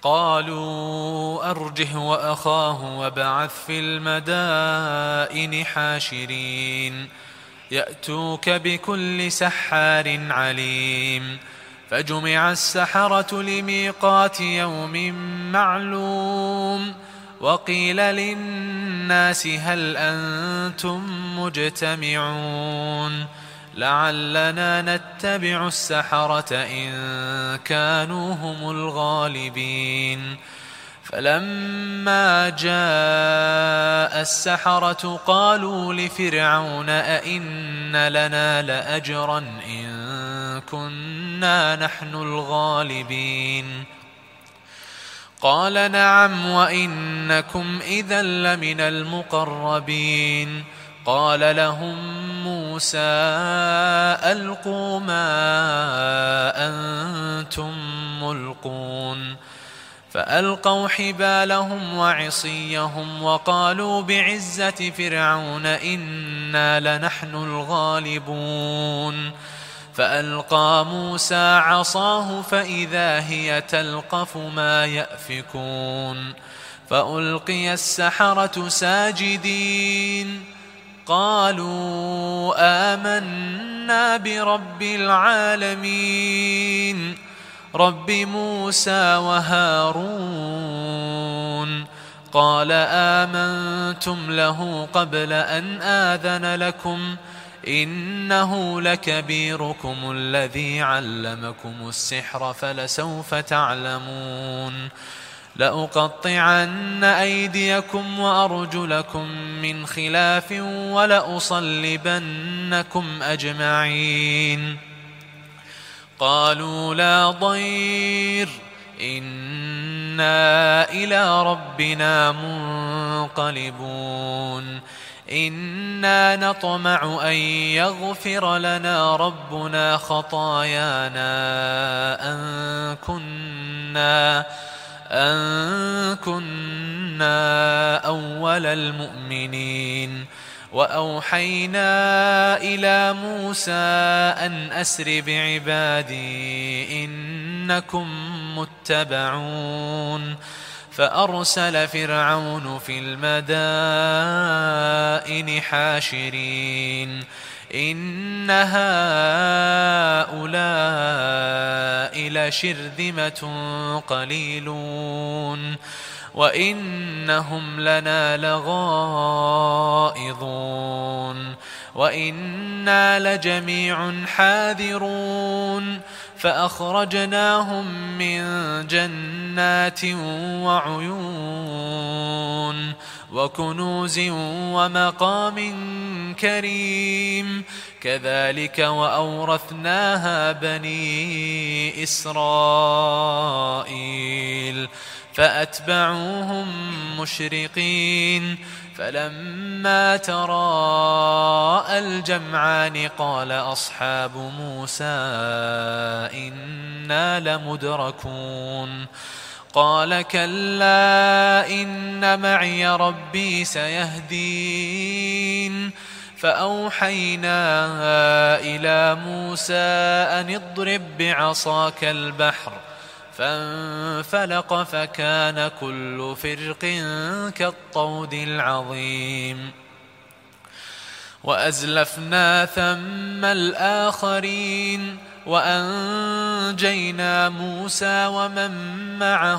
قالوا أرجه وأخاه وابعث في المدائن حاشرين يأتوك بكل سحار عليم. فجمع السحرة لميقات يوم معلوم وقيل للناس هل أنتم مجتمعون لعلنا نتبع السحرة إن كانوا هم الغالبين. فلما جاء السحرة قالوا لفرعون أئن لنا لأجرا إن كنا نحن الغالبين. قال نعم وإنكم إذا لمن المقربين. قال لهم موسى ألقوا ما أنتم ملقون. فألقوا حبالهم وعصيهم وقالوا بعزة فرعون إنا لنحن الغالبون. فألقى موسى عصاه فإذا هي تلقف ما يأفكون. فألقي السحرة ساجدين قالوا آمنا برب العالمين رب موسى وهارون. قال آمنتم له قبل أن آذن لكم إنه لكبيركم الذي علمكم السحر فلسوف تعلمون لأقطعن أيديكم وأرجلكم من خلاف ولأصلبنكم أجمعين. قالوا لا ضير إنا إلى ربنا منقلبون إنا نطمع أن يغفر لنا ربنا خطايانا أن كنا أول المؤمنين. وأوحينا إلى موسى أن أسر بعبادي إنكم متبعون. فأرسل فرعون في المدائن حاشرين إن هؤلاء لشرذمة قليلون وإنهم لنا لغائظون وإنا لجميع حاذرون. فأخرجناهم من جنات وعيون وكنوز ومقام كريم كذلك وأورثناها بني إسرائيل فأتبعوهم مشرقين. فلما تراءى الجمعان قال أصحاب موسى إنا لمدركون. قال كلا إن معي ربي سيهدين. فأوحينا إلى موسى أن اضرب بعصاك البحر فانفلق فكان كل فرق كالطود العظيم. وأزلفنا ثم الآخرين وأنجينا موسى ومن معه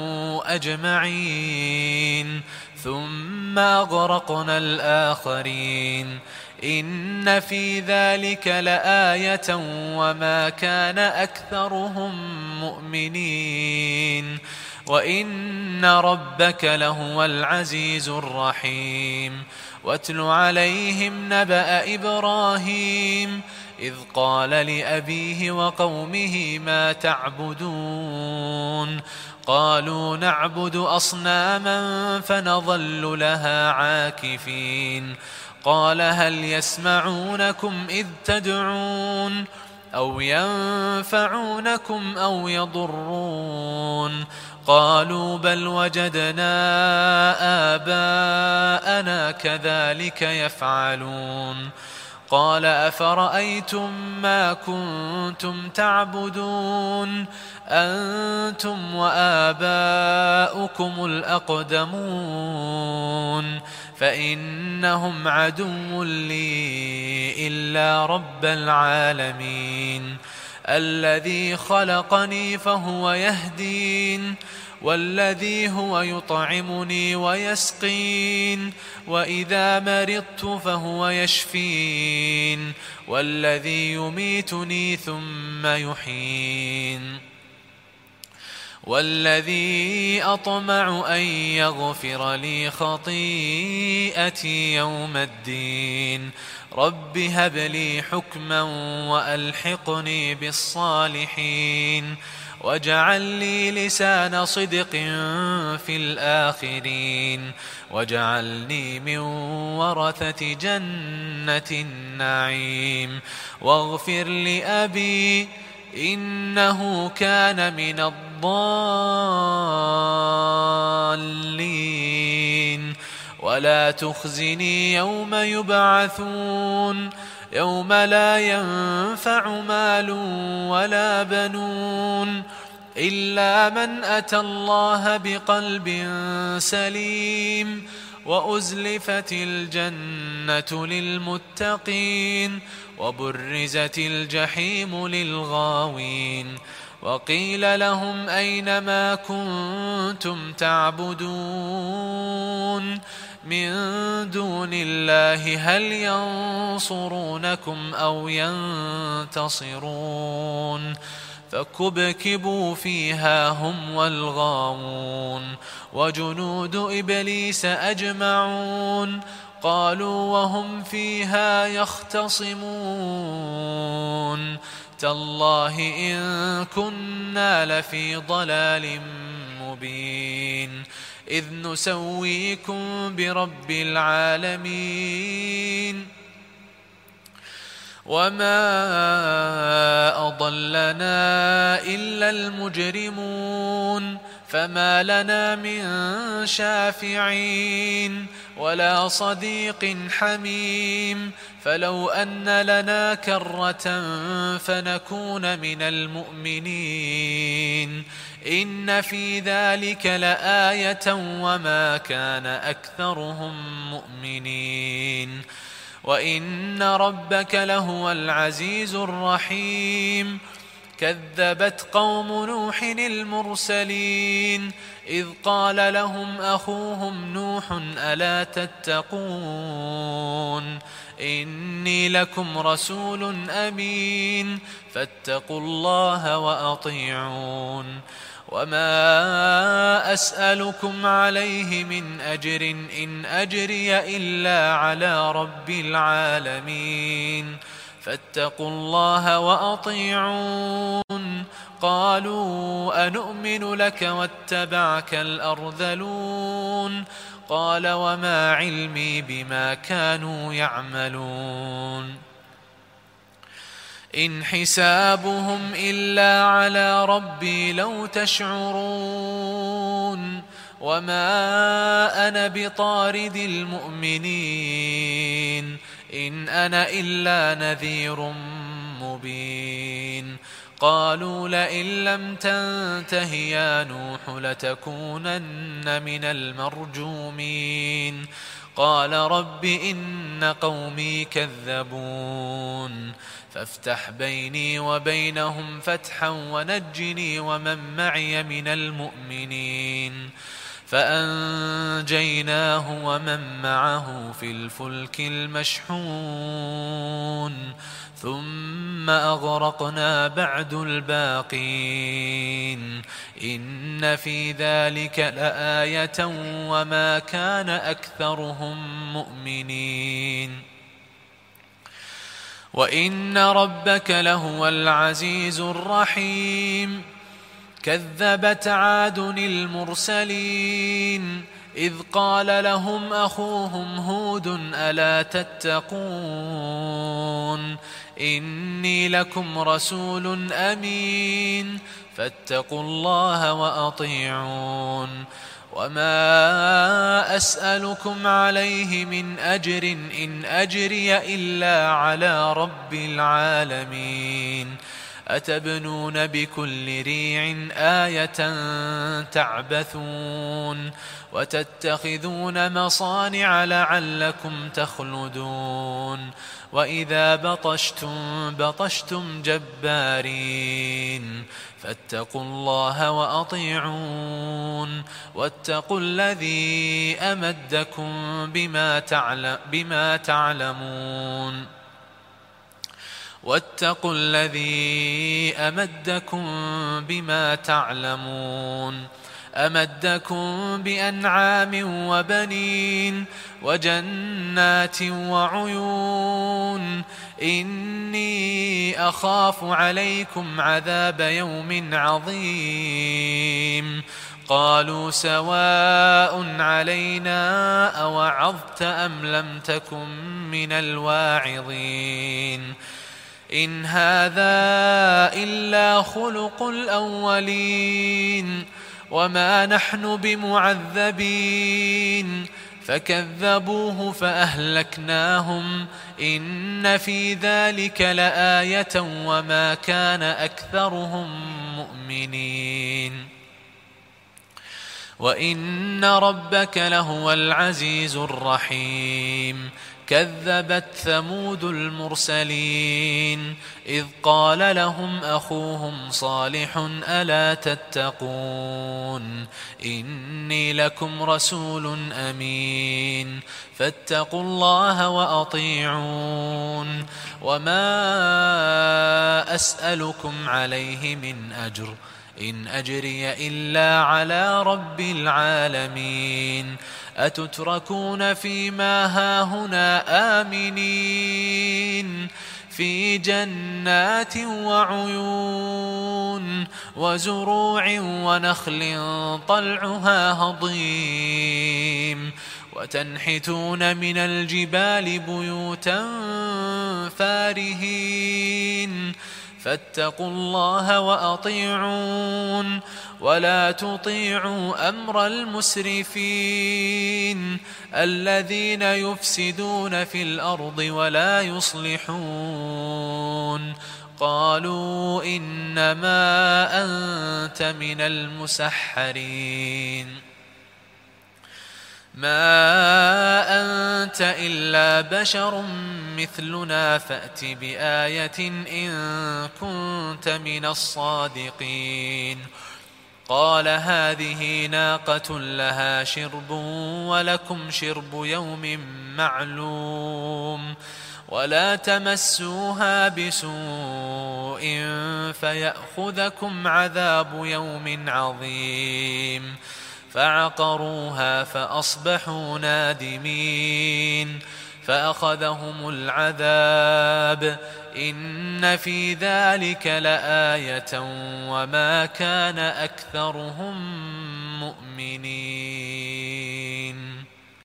أجمعين ثم أغرقنا الآخرين إن في ذلك لآية وما كان أكثرهم مؤمنين وإن ربك لهو العزيز الرحيم. واتل عليهم نبأ إبراهيم إذ قال لأبيه وقومه ما تعبدون قالوا نعبد أصناما فنظل لها عاكفين. قال هل يسمعونكم إذ تدعون أو ينفعونكم أو يضرون قالوا بل وجدنا آباءنا كذلك يفعلون قال أفرأيتم ما كنتم تعبدون أنتم وآباؤكم الأقدمون فإنهم عدو لي إلا رب العالمين الذي خلقني فهو يهدين والذي هو يطعمني ويسقين وإذا مرضت فهو يشفين والذي يميتني ثم يحيين والذي أطمع أن يغفر لي خطيئتي يوم الدين رب هب لي حكما وألحقني بالصالحين واجعل لي لسان صدق في الآخرين واجعلني من ورثة جنة النعيم واغفر لأبي إنه كان من الضالين ولا تخزني يوم يبعثون يوم لا ينفع مال ولا بنون إلا من أتى الله بقلب سليم وأزلفت الجنة للمتقين وبرزت الجحيم للغاوين وقيل لهم أين ما كنتم تعبدون من دون الله هل ينصرونكم أو ينتصرون فكبكبوا فيها هم والغاوون وجنود إبليس أجمعون قالوا وهم فيها يختصمون تالله إن كنا لفي ضلال مبين إذ نسويكم برب العالمين وما أضلنا إلا المجرمون فما لنا من شافعين ولا صديق حميم فلو أن لنا كرة فنكون من المؤمنين إن في ذلك لآية وما كان أكثرهم مؤمنين وإن ربك لهو العزيز الرحيم كذبت قوم نوح المرسلين إذ قال لهم أخوهم نوح ألا تتقون إني لكم رسول أمين فاتقوا الله وأطيعون وما أسألكم عليه من أجر إن أجري إلا على رب العالمين فاتقوا الله وأطيعون قالوا أنؤمن لك واتبعك الأرذلون قال وما علمي بما كانوا يعملون إن حسابهم إلا على ربي لو تشعرون وما أنا بطارد المؤمنين إن أنا إلا نذير مبين قالوا لئن لم تنته يا نوح لتكونن من المرجومين قال رب إن قومي كذبون فافتح بيني وبينهم فتحا ونجني ومن معي من المؤمنين فأنجيناه ومن معه في الفلك المشحون ثم أغرقنا بعد الباقين إن في ذلك لآية وما كان أكثرهم مؤمنين وإن ربك لهو العزيز الرحيم كذبت عاد المرسلين إذ قال لهم أخوهم هود ألا تتقون إني لكم رسول أمين فاتقوا الله وأطيعون وما أسألكم عليه من أجر إن أجري إلا على رب العالمين أتبنون بكل ريع آية تعبثون وتتخذون مصانع لعلكم تخلدون وإذا بطشتم جبارين فاتقوا الله وأطيعون واتقوا الذي أمدكم بما تعلمون واتقوا الذي أمدكم بأنعام وبنين وجنات وعيون إني أخاف عليكم عذاب يوم عظيم قالوا سواء علينا أوعظت أم لم تكن من الواعظين إن هذا إلا خلق الأولين وما نحن بمعذبين فكذبوه فأهلكناهم إن في ذلك لآية وما كان أكثرهم مؤمنين وإن ربك لهو العزيز الرحيم كذبت ثمود المرسلين إذ قال لهم أخوهم صالح ألا تتقون إني لكم رسول أمين فاتقوا الله وأطيعون وما أسألكم عليه من أجر إن أجري إلا على رب العالمين أتتركون فيما هاهنا آمنين في جنات وعيون وزروع ونخل طلعها هضيم وتنحتون من الجبال بيوتا فارهين فاتقوا الله وأطيعون ولا تطيعوا أمر المسرفين الذين يفسدون في الأرض ولا يصلحون قالوا إنما أنت من المسحرين ما أنت إلا بشر مثلنا فأت بآية إن كنت من الصادقين قال هذه ناقة لها شرب ولكم شرب يوم معلوم ولا تمسوها بسوء فيأخذكم عذاب يوم عظيم فعقروها فأصبحوا نادمين فأخذهم العذاب إن في ذلك لآية وما كان أكثرهم مؤمنين